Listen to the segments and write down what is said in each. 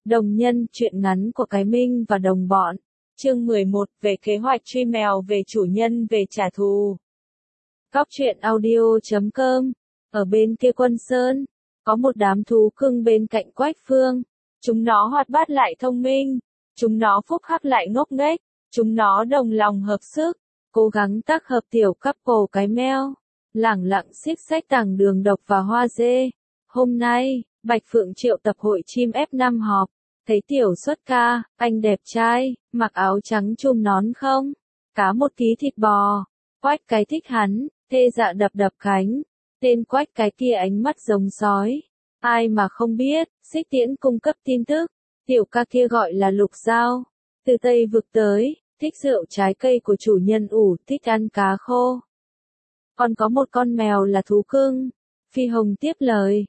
Đồng nhân, truyện ngắn của cái Minh và đồng bọn. Chương 11, về kế hoạch truy mèo về chủ nhân về trả thù. Góc truyện audio.com. Ở bên kia Quân Sơn, có một đám thú cưng bên cạnh Quách Phương. Chúng nó hoạt bát lại thông minh. Chúng nó phúc hắc lại ngốc nghếch. Chúng nó đồng lòng hợp sức, cố gắng tác hợp tiểu couple cái meo. Lẳng lặng xích xách tảng đường độc và hoa dê. Hôm nay, Bạch Phượng triệu tập hội chim F5 họp. Thấy tiểu xuất ca, anh đẹp trai, mặc áo trắng chùm nón không? Cá một tí thịt bò. Quách cái thích hắn, thê dạ đập đập cánh. Tên Quách cái kia ánh mắt giống sói. Ai mà không biết, Xích Tiễn cung cấp tin tức. Tiểu ca kia gọi là Lục Giao. Từ Tây vực tới, thích rượu trái cây của chủ nhân ủ, thích ăn cá khô. Còn có một con mèo là thú cưng. Phi Hồng tiếp lời,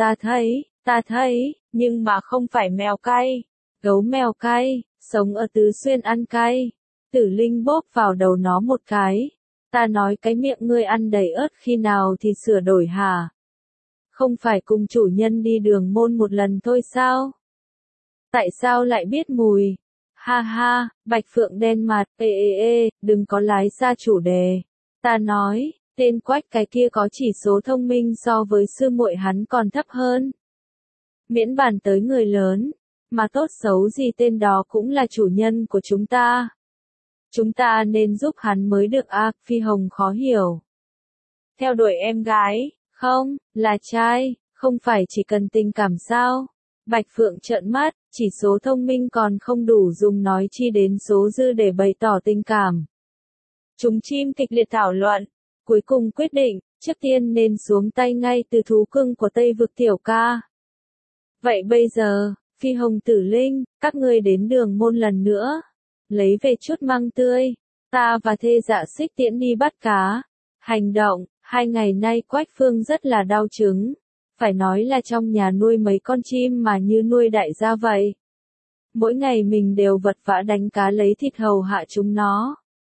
ta thấy, nhưng mà không phải mèo cay. Gấu mèo cay, sống ở Tứ Xuyên ăn cay. Tử Linh bóp vào đầu nó một cái. Ta nói cái miệng ngươi ăn đầy ớt khi nào thì sửa đổi hả? Không phải cùng chủ nhân đi đường môn một lần thôi sao? Tại sao lại biết mùi? Ha ha, Bạch Phượng đen mặt, đừng có lái xa chủ đề. Ta nói, tên Quách cái kia có chỉ số thông minh so với sư muội hắn còn thấp hơn. Miễn bàn tới người lớn, mà tốt xấu gì tên đó cũng là chủ nhân của chúng ta. Chúng ta nên giúp hắn mới được à, Phi Hồng khó hiểu. Theo đuổi em gái, không, là trai, không phải chỉ cần tình cảm sao? Bạch Phượng trợn mắt, chỉ số thông minh còn không đủ dùng nói chi đến số dư để bày tỏ tình cảm. Chúng chim kịch liệt thảo luận, cuối cùng quyết định, trước tiên nên xuống tay ngay từ thú cưng của Tây vực tiểu ca. Vậy bây giờ, Phi Hồng Tử Linh, các ngươi đến đường môn lần nữa. Lấy về chút măng tươi, ta và thê dạ Xích Tiễn đi bắt cá. Hành động, 2 ngày nay Quách Phương rất là đau chứng. Phải nói là trong nhà nuôi mấy con chim mà như nuôi đại gia vậy. Mỗi ngày mình đều vật vã đánh cá lấy thịt hầu hạ chúng nó.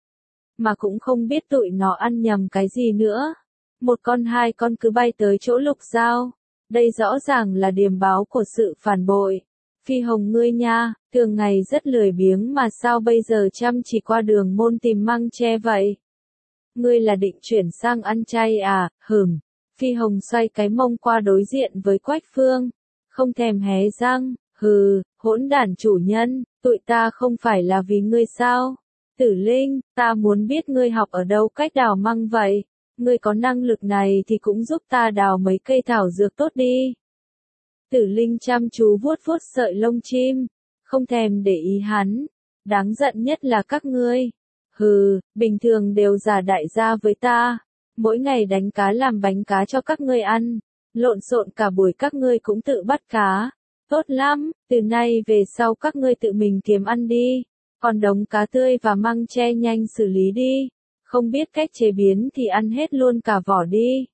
Mà cũng không biết tụi nó ăn nhầm cái gì nữa. Một con 2 con cứ bay tới chỗ Lục Giao. Đây rõ ràng là điềm báo của sự phản bội. Phi Hồng ngươi nha, thường ngày rất lười biếng mà sao bây giờ chăm chỉ qua đường môn tìm măng tre vậy? Ngươi là định chuyển sang ăn chay à, Phi Hồng xoay cái mông qua đối diện với Quách Phương. Không thèm hé răng, hỗn đản chủ nhân, tụi ta không phải là vì ngươi sao? Tử Linh, ta muốn biết ngươi học ở đâu cách đào măng vậy? Ngươi có năng lực này thì cũng giúp ta đào mấy cây thảo dược tốt đi. Tử Linh chăm chú vuốt vuốt sợi lông chim, không thèm để ý hắn. Đáng giận nhất là các ngươi. Bình thường đều giả đại gia với ta. Mỗi ngày đánh cá làm bánh cá cho các ngươi ăn. Lộn xộn cả buổi các ngươi cũng tự bắt cá. Tốt lắm, từ nay về sau các ngươi tự mình kiếm ăn đi. Còn đống cá tươi và măng tre nhanh xử lý đi. Không biết cách chế biến thì ăn hết luôn cả vỏ đi.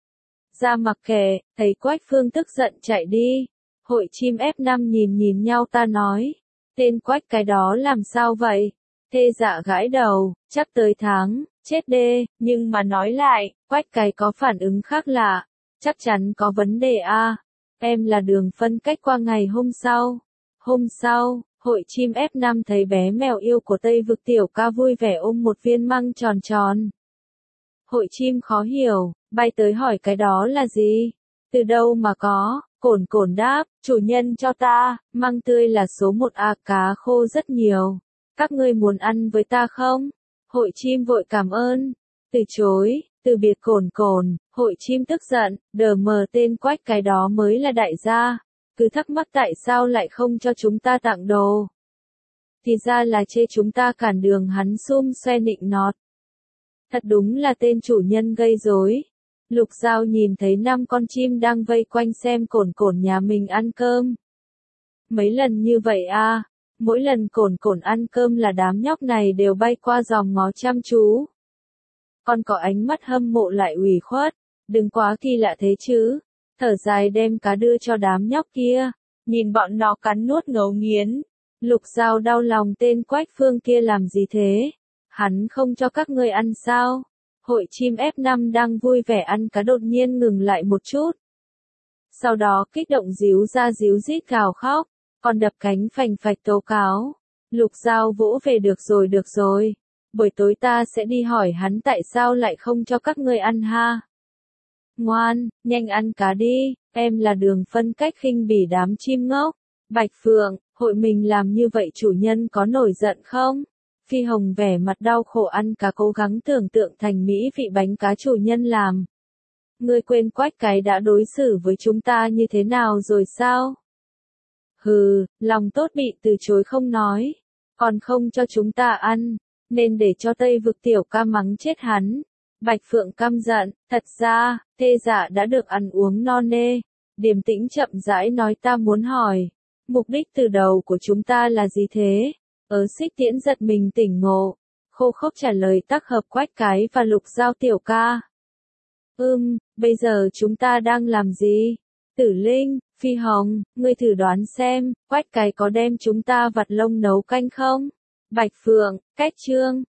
Ra mặc kệ, thấy Quách Phương tức giận chạy đi. Hội chim F5 nhìn nhau ta nói. Tên Quách cái đó làm sao vậy? Thê dạ gãi đầu, chắc tới tháng, chết đê, nhưng mà nói lại, Quách cái có phản ứng khác lạ. Chắc chắn có vấn đề à. Em là đường phân cách qua ngày hôm sau. Hôm sau, hội chim F5 thấy bé mèo yêu của Tây vực tiểu ca vui vẻ ôm một viên măng tròn tròn. Hội chim khó hiểu, bay tới hỏi cái đó là gì? Từ đâu mà có? Cồn đáp, chủ nhân cho ta, măng tươi là số 1 à, cá khô rất nhiều. Các ngươi muốn ăn với ta không? Hội chim vội cảm ơn. Từ chối, từ biệt cồn, hội chim tức giận, đờ mờ tên Quách cái đó mới là đại gia. Cứ thắc mắc tại sao lại không cho chúng ta tặng đồ. Thì ra là chê chúng ta cản đường hắn xum xoe nịnh nọt. Thật đúng là tên chủ nhân gây rối. Lục Giao nhìn thấy 5 con chim đang vây quanh xem cồn nhà mình ăn cơm. Mấy lần như vậy à, mỗi lần cồn ăn cơm là đám nhóc này đều bay qua dòm ngó chăm chú. Còn có ánh mắt hâm mộ lại ủy khuất, đừng quá kỳ lạ thế chứ. Thở dài đem cá đưa cho đám nhóc kia, nhìn bọn nó cắn nuốt ngấu nghiến. Lục Giao đau lòng tên Quách Phương kia làm gì thế? Hắn không cho các ngươi ăn sao? Hội chim F5 đang vui vẻ ăn cá đột nhiên ngừng lại một chút. Sau đó kích động díu ra díu rít gào khóc. còn đập cánh phành phạch tố cáo. Lục Giao Vũ về được rồi. Buổi tối ta sẽ đi hỏi hắn tại sao lại không cho các ngươi ăn ha. Ngoan, nhanh ăn cá đi, em là Đường Phân cách khinh bỉ đám chim ngốc. Bạch Phượng, hội mình làm như vậy chủ nhân có nổi giận không? Phi Hồng vẻ mặt đau khổ ăn cá cố gắng tưởng tượng thành mỹ vị bánh cá chủ nhân làm. Ngươi quên Quách cái đã đối xử với chúng ta như thế nào rồi sao? Hừ, lòng tốt bị từ chối không nói. Còn không cho chúng ta ăn, nên để cho Tây Vực tiểu ca mắng chết hắn. Bạch Phượng căm giận, thật ra, thê giả đã được ăn uống no nê. Điềm tĩnh chậm rãi nói ta muốn hỏi. Mục đích từ đầu của chúng ta là gì thế? Xích Tiễn giật mình tỉnh ngộ. Khô khốc trả lời tác hợp Quách cái và Lục Giao tiểu ca. Bây giờ chúng ta đang làm gì? Tử Linh, Phi Hồng, ngươi thử đoán xem, Quách cái có đem chúng ta vặt lông nấu canh không? Bạch Phượng, Cách Trương,